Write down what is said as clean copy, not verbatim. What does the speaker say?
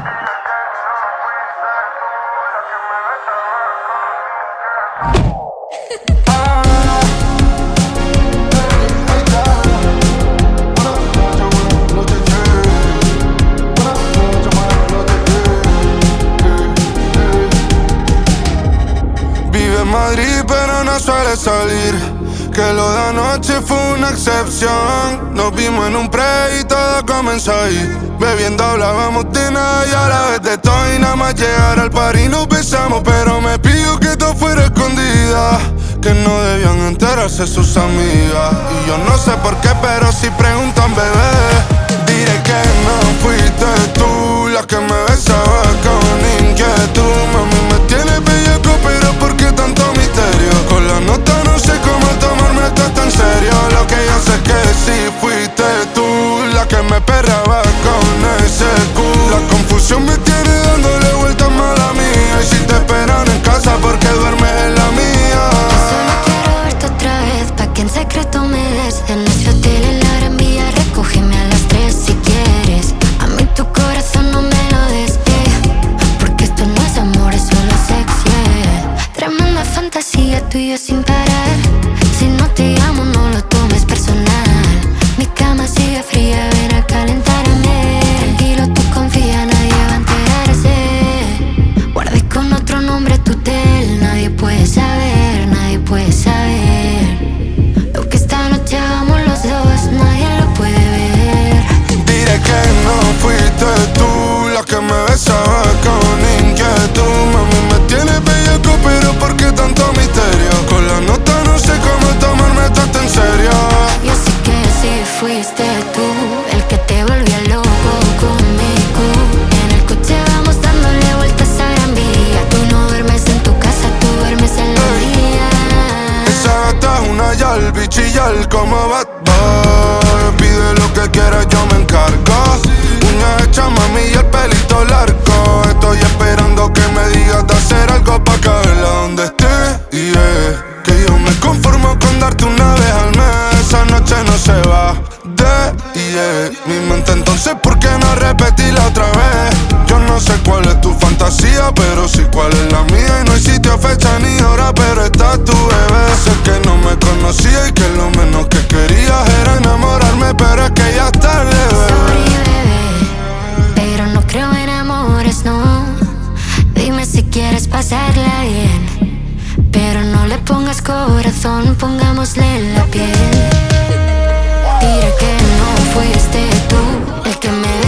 Madrid, pero no suele salir. Que lo de anoche fue una excepción. Nos vimos en un pre y todo comenzó ahí. Bebiendo hablábamos de nada y a la vez de todo. Y nada más llegar al party nos besamos, pero me pidió que todo fuera escondida, que no debían enterarse sus amigas. Y yo no sé por qué, pero si preguntan, bebé, diré que no fuiste tú la que me besaba con inquietud. Mami, me tienes bellaco, pero ¿por qué tanto misterio? Con la nota no sé cómo tomarme esto tan serio. Lo que yo sé es que sí fuiste tú la que me perraba con ese Q. La confusión me tiene dándole vueltas mala mía. Y si te esperan en casa, ¿por qué duermes en la mía? Yo solo quiero verte otra vez, pa' que en secreto me des. En ese hotel en la Gran Vía, recógeme a las 3 si quieres. A mí tu corazón no me lo des, porque esto no es amor, es solo sexo, yeah. Tremenda fantasía, tú y yo sin parar. Si no te llamo, no lo tomes personal. Mi cama sigue fría, ven a calentarme. Tranquilo, tú confía, nadie va a enterarse. Guardé con otro nombre tu hotel. Nadie puede saber, nadie puede saber. Lo que esta noche hagamos los dos, nadie lo puede ver. Diré que no fuiste tú la que me besaba con inquietud. Mami, me tienes bellaco, pero ¿por qué tanto misterio? Con la nota no sé cómo tomarme esto en serio. Yo sé que sí fuiste tú el que te volvía loco conmigo. En el coche vamos dándole vueltas a Gran Vía. Tú no duermes en tu casa, tú duermes en la mía. Esa gata es una yal, bichillar como Bad Boy. Pide lo que quieras, yo me encargo. Uñas hechas, mami, y el pelito largo. Estoy esperando que me digas de hacer algo pa' caerla donde esté, yeah. Que yo me conformo con darte una vez al mes. Esa noche no se va mi mente, entonces ¿por qué no repetirla otra vez? Yo no sé cuál es tu fantasía, pero sí cuál es la mía. Y no hay sitio, fecha ni hora, pero está tu bebé. Sé que no me conocía y que lo menos que querías era enamorarme, pero es que ya es tarde, bebé. Sorry, bebé, pero no creo en amores, no. Dime si quieres pasarla bien, pero no le pongas corazón, pongámosle en la piel. Diré que no fuiste tú el que me